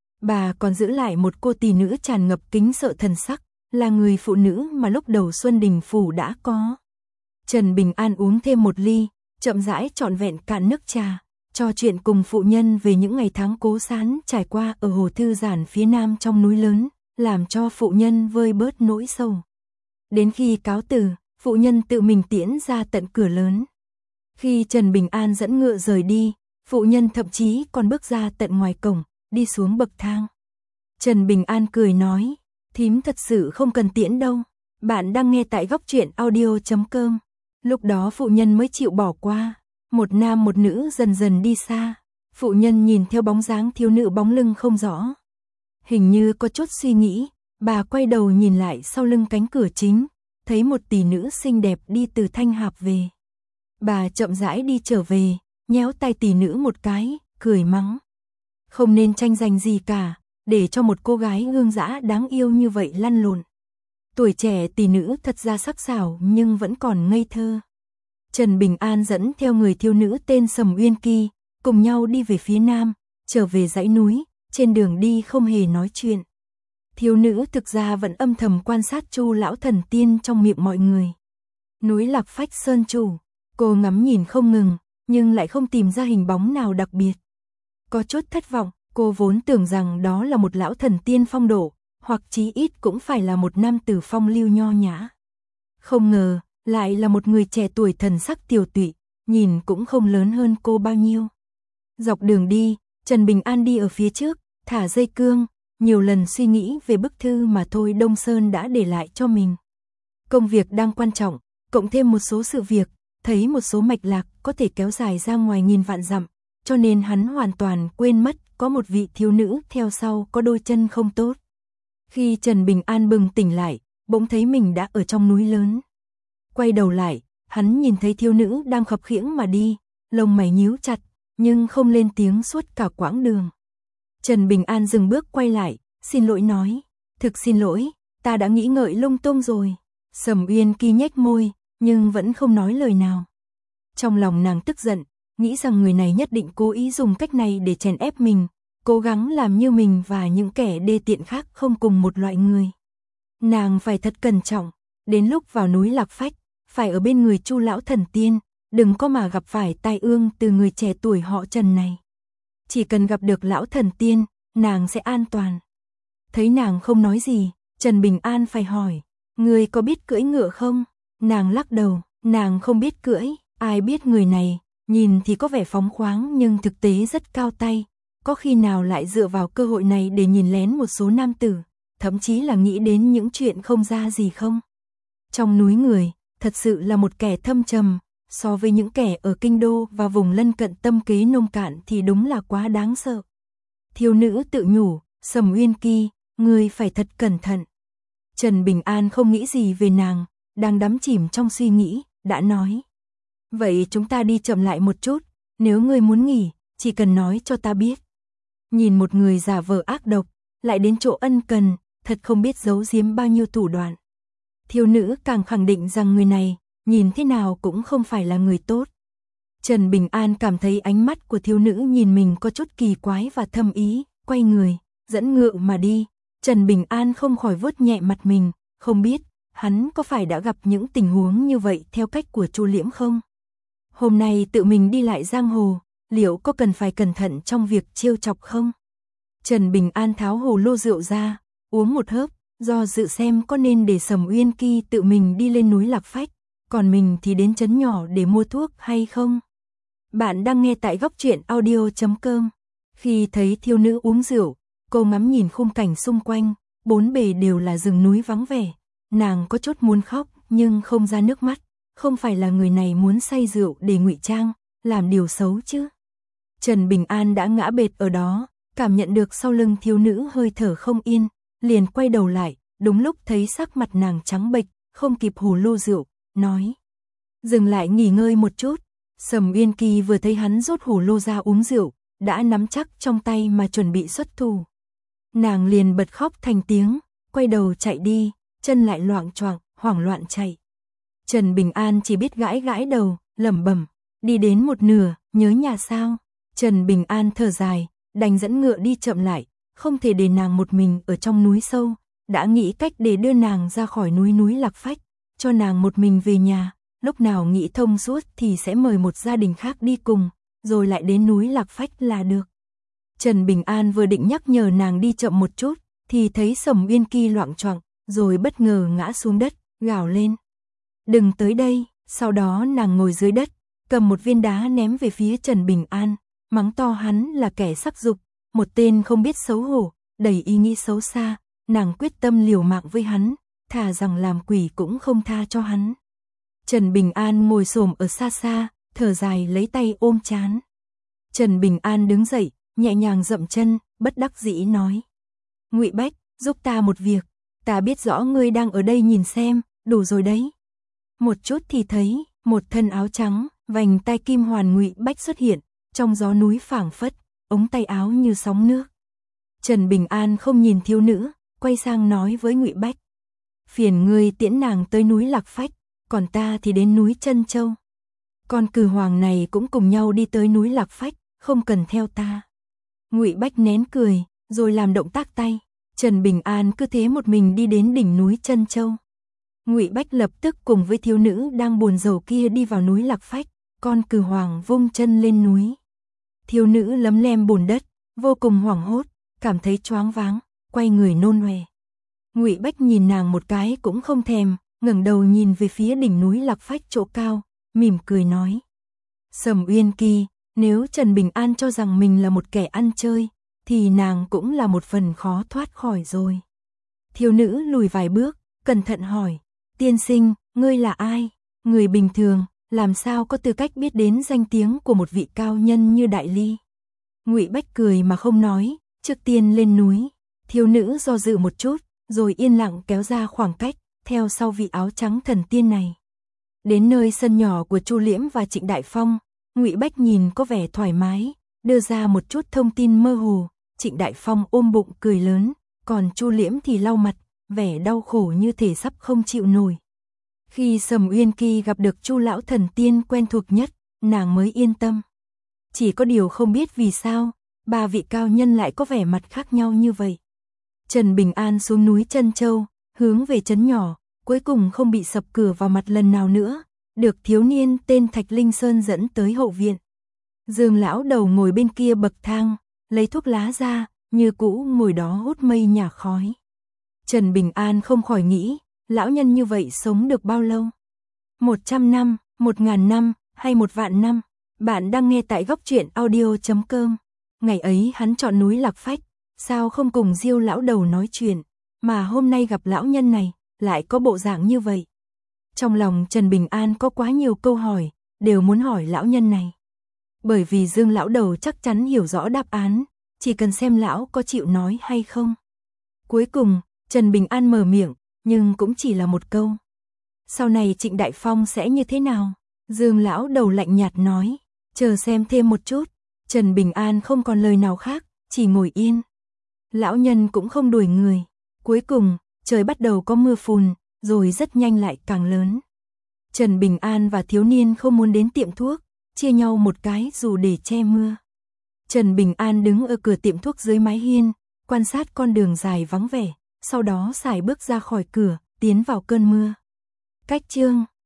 Bà còn giữ lại một cô tỷ nữ tràn ngập kính sợ thần sắc, là người phụ nữ mà lúc đầu Xuân Đình phủ đã có. Trần Bình An uống thêm một ly, chậm rãi trọn vẹn cạn nước trà, trò chuyện cùng phụ nhân về những ngày tháng cố sán trải qua ở hồ thư giản phía nam trong núi lớn, làm cho phụ nhân vơi bớt nỗi sầu. Đến khi cáo từ, phụ nhân tự mình tiễn ra tận cửa lớn. Khi Trần Bình An dẫn ngựa rời đi, phụ nhân thậm chí còn bước ra tận ngoài cổng, đi xuống bậc thang. Trần Bình An cười nói, thím thật sự không cần tiễn đâu, bạn đang nghe tại góc truyện audio chấm com. Lúc đó phụ nhân mới chịu bỏ qua, một nam một nữ dần dần đi xa, phụ nhân nhìn theo bóng dáng thiếu nữ bóng lưng không rõ. Hình như có chút suy nghĩ, bà quay đầu nhìn lại sau lưng cánh cửa chính, thấy một tỷ nữ xinh đẹp đi từ Thanh Hạp về. Bà chậm rãi đi trở về, nhéo tay tỷ nữ một cái, cười mắng. Không nên tranh giành gì cả, để cho một cô gái gương dã đáng yêu như vậy lăn lộn. Tuổi trẻ tỷ nữ thật ra sắc sảo nhưng vẫn còn ngây thơ. Trần Bình An dẫn theo người thiếu nữ tên Sầm Uyên Kỳ, cùng nhau đi về phía nam, trở về dãy núi, trên đường đi không hề nói chuyện. Thiếu nữ thực ra vẫn âm thầm quan sát Chu lão thần tiên trong miệng mọi người. Núi Lạc Phách Sơn chủ, cô ngắm nhìn không ngừng, nhưng lại không tìm ra hình bóng nào đặc biệt. Có chút thất vọng, cô vốn tưởng rằng đó là một lão thần tiên phong độ, hoặc chí ít cũng phải là một nam tử phong lưu nho nhã. Không ngờ, lại là một người trẻ tuổi thần sắc tiều tụy, nhìn cũng không lớn hơn cô bao nhiêu. Dọc đường đi, Trần Bình An đi ở phía trước, thả dây cương, nhiều lần suy nghĩ về bức thư mà Thôi Đông Sơn đã để lại cho mình. Công việc đang quan trọng, cộng thêm một số sự việc, thấy một số mạch lạc có thể kéo dài ra ngoài nghìn vạn dặm, cho nên hắn hoàn toàn quên mất có một vị thiếu nữ theo sau có đôi chân không tốt. Khi Trần Bình An bừng tỉnh lại, bỗng thấy mình đã ở trong núi lớn. Quay đầu lại, hắn nhìn thấy thiếu nữ đang khập khiễng mà đi, lông mày nhíu chặt, nhưng không lên tiếng suốt cả quãng đường. Trần Bình An dừng bước quay lại, xin lỗi nói, thực xin lỗi, ta đã nghĩ ngợi lung tung rồi. Sầm Uyên Kỳ nhếch môi, nhưng vẫn không nói lời nào. Trong lòng nàng tức giận, nghĩ rằng người này nhất định cố ý dùng cách này để chèn ép mình, cố gắng làm như mình và những kẻ đê tiện khác không cùng một loại người. Nàng phải thật cẩn trọng, đến lúc vào núi Lạc Phách, phải ở bên người Chu lão thần tiên, đừng có mà gặp phải tai ương từ người trẻ tuổi họ Trần này. Chỉ cần gặp được lão thần tiên, nàng sẽ an toàn. Thấy nàng không nói gì, Trần Bình An phải hỏi, người có biết cưỡi ngựa không? Nàng lắc đầu, nàng không biết cưỡi, ai biết người này, nhìn thì có vẻ phóng khoáng nhưng thực tế rất cao tay, có khi nào lại dựa vào cơ hội này để nhìn lén một số nam tử, thậm chí là nghĩ đến những chuyện không ra gì không? Trong núi người, thật sự là một kẻ thâm trầm, so với những kẻ ở kinh đô và vùng lân cận tâm kế nông cạn thì đúng là quá đáng sợ. Thiếu nữ tự nhủ, Sầm Uyên Kỳ, ngươi phải thật cẩn thận. Trần Bình An không nghĩ gì về nàng, đang đắm chìm trong suy nghĩ, đã nói. Vậy chúng ta đi chậm lại một chút, nếu ngươi muốn nghỉ, chỉ cần nói cho ta biết. Nhìn một người giả vờ ác độc, lại đến chỗ ân cần, thật không biết giấu giếm bao nhiêu thủ đoạn. Thiếu nữ càng khẳng định rằng người này, nhìn thế nào cũng không phải là người tốt. Trần Bình An cảm thấy ánh mắt của thiếu nữ nhìn mình có chút kỳ quái và thâm ý, quay người, dẫn ngựa mà đi, Trần Bình An không khỏi vuốt nhẹ mặt mình, không biết hắn có phải đã gặp những tình huống như vậy theo cách của Chu Liễm không? Hôm nay tự mình đi lại giang hồ, liệu có cần phải cẩn thận trong việc trêu chọc không? Trần Bình An tháo hồ lô rượu ra, uống một hớp, do dự xem có nên để Sầm Uyên Ki tự mình đi lên núi Lạc Phách, còn mình thì đến trấn nhỏ để mua thuốc hay không? Bạn đang nghe tại góc truyện audio chấm com. Khi thấy thiếu nữ uống rượu, cô ngắm nhìn khung cảnh xung quanh, bốn bề đều là rừng núi vắng vẻ. Nàng có chút muốn khóc nhưng không ra nước mắt, không phải là người này muốn say rượu để ngụy trang, làm điều xấu chứ. Trần Bình An đã ngã bệt ở đó, cảm nhận được sau lưng thiếu nữ hơi thở không yên, liền quay đầu lại, đúng lúc thấy sắc mặt nàng trắng bệch, không kịp hồ lô rượu, nói: "Dừng lại nghỉ ngơi một chút." Sầm Uyên Ki vừa thấy hắn rút hồ lô ra uống rượu, đã nắm chắc trong tay mà chuẩn bị xuất thủ. Nàng liền bật khóc thành tiếng, quay đầu chạy đi, chân lại loạng choạng, hoảng loạn chạy. Trần Bình An chỉ biết gãi gãi đầu, lẩm bẩm, đi đến một nửa, nhớ nhà sao? Trần Bình An thở dài, đành dẫn ngựa đi chậm lại, không thể để nàng một mình ở trong núi sâu, đã nghĩ cách để đưa nàng ra khỏi núi núi Lạc Phách, cho nàng một mình về nhà, lúc nào nghĩ thông suốt thì sẽ mời một gia đình khác đi cùng, rồi lại đến núi Lạc Phách là được. Trần Bình An vừa định nhắc nhở nàng đi chậm một chút, thì thấy Sầm Uyên Ki loạng choạng, rồi bất ngờ ngã xuống đất, gào lên: "Đừng tới đây!" Sau đó nàng ngồi dưới đất, cầm một viên đá ném về phía Trần Bình An, mắng to hắn là kẻ sắc dục, một tên không biết xấu hổ, đầy ý nghĩ xấu xa, nàng quyết tâm liều mạng với hắn, thà rằng làm quỷ cũng không tha cho hắn. Trần Bình An ngồi xổm ở xa xa, thở dài lấy tay ôm trán. Trần Bình An đứng dậy, nhẹ nhàng dậm chân, bất đắc dĩ nói: "Ngụy Bách, giúp ta một việc, ta biết rõ ngươi đang ở đây nhìn xem, đủ rồi đấy." Một chút thì thấy, một thân áo trắng, vành tai kim hoàn Ngụy Bách xuất hiện, trong gió núi phảng phất, ống tay áo như sóng nước. Trần Bình An không nhìn thiếu nữ, quay sang nói với Ngụy Bách: "Phiền ngươi tiễn nàng tới núi Lạc Phách, còn ta thì đến núi Trân Châu. Con cừu hoàng này cũng cùng nhau đi tới núi Lạc Phách, không cần theo ta." Ngụy Bách nén cười, rồi làm động tác tay. Trần Bình An cứ thế một mình đi đến đỉnh núi Trân Châu. Ngụy Bách lập tức cùng với thiếu nữ đang buồn rầu kia đi vào núi Lạc Phách, con cừu hoàng vung chân lên núi. Thiếu nữ lấm lem bùn đất, vô cùng hoảng hốt, cảm thấy choáng váng, quay người nôn ọe. Ngụy Bách nhìn nàng một cái cũng không thèm, ngẩng đầu nhìn về phía đỉnh núi Lạc Phách chỗ cao, mỉm cười nói: "Sầm Uyên Ki, nếu Trần Bình An cho rằng mình là một kẻ ăn chơi, thì nàng cũng là một phần khó thoát khỏi rồi." Thiếu nữ lùi vài bước, cẩn thận hỏi: "Tiên sinh, ngươi là ai? Người bình thường, làm sao có tư cách biết đến danh tiếng của một vị cao nhân như Đại Ly?" Ngụy Bách cười mà không nói, trước tiên lên núi. Thiếu nữ do dự một chút, rồi yên lặng kéo ra khoảng cách, theo sau vị áo trắng thần tiên này. Đến nơi sân nhỏ của Chu Liễm và Trịnh Đại Phong, Ngụy Bách nhìn có vẻ thoải mái, đưa ra một chút thông tin mơ hồ. Trịnh Đại Phong ôm bụng cười lớn, còn Chu Liễm thì lau mặt, vẻ đau khổ như thể sắp không chịu nổi. Khi Sầm Uyên Ki gặp được Chu lão thần tiên quen thuộc nhất, nàng mới yên tâm. Chỉ có điều không biết vì sao, ba vị cao nhân lại có vẻ mặt khác nhau như vậy. Trần Bình An xuống núi Trân Châu, hướng về trấn nhỏ, cuối cùng không bị sập cửa vào mặt lần nào nữa, được thiếu niên tên Thạch Linh Sơn dẫn tới hậu viện. Dương lão đầu ngồi bên kia bậc thang, lấy thuốc lá ra, như cũ ngồi đó hút mây nhả khói. Trần Bình An không khỏi nghĩ, lão nhân như vậy sống được bao lâu? Một trăm năm, một ngàn năm, hay một vạn năm? Bạn đang nghe tại góc truyện audio chấm com. Ngày ấy hắn chọn núi Lạc Phách, sao không cùng Diêu lão đầu nói chuyện, mà hôm nay gặp lão nhân này, lại có bộ dạng như vậy. Trong lòng Trần Bình An có quá nhiều câu hỏi, đều muốn hỏi lão nhân này. Bởi vì Dương lão đầu chắc chắn hiểu rõ đáp án, chỉ cần xem lão có chịu nói hay không. Cuối cùng, Trần Bình An mở miệng, nhưng cũng chỉ là một câu. Sau này Trịnh Đại Phong sẽ như thế nào? Dương lão đầu lạnh nhạt nói, chờ xem thêm một chút. Trần Bình An không còn lời nào khác, chỉ ngồi yên. Lão nhân cũng không đuổi người. Cuối cùng, trời bắt đầu có mưa phùn, rồi rất nhanh lại càng lớn. Trần Bình An và thiếu niên không muốn đến tiệm thuốc, chia nhau một cái dù để che mưa. Trần Bình An đứng ở cửa tiệm thuốc dưới mái hiên, quan sát con đường dài vắng vẻ, sau đó sải bước ra khỏi cửa, tiến vào cơn mưa. Cách chương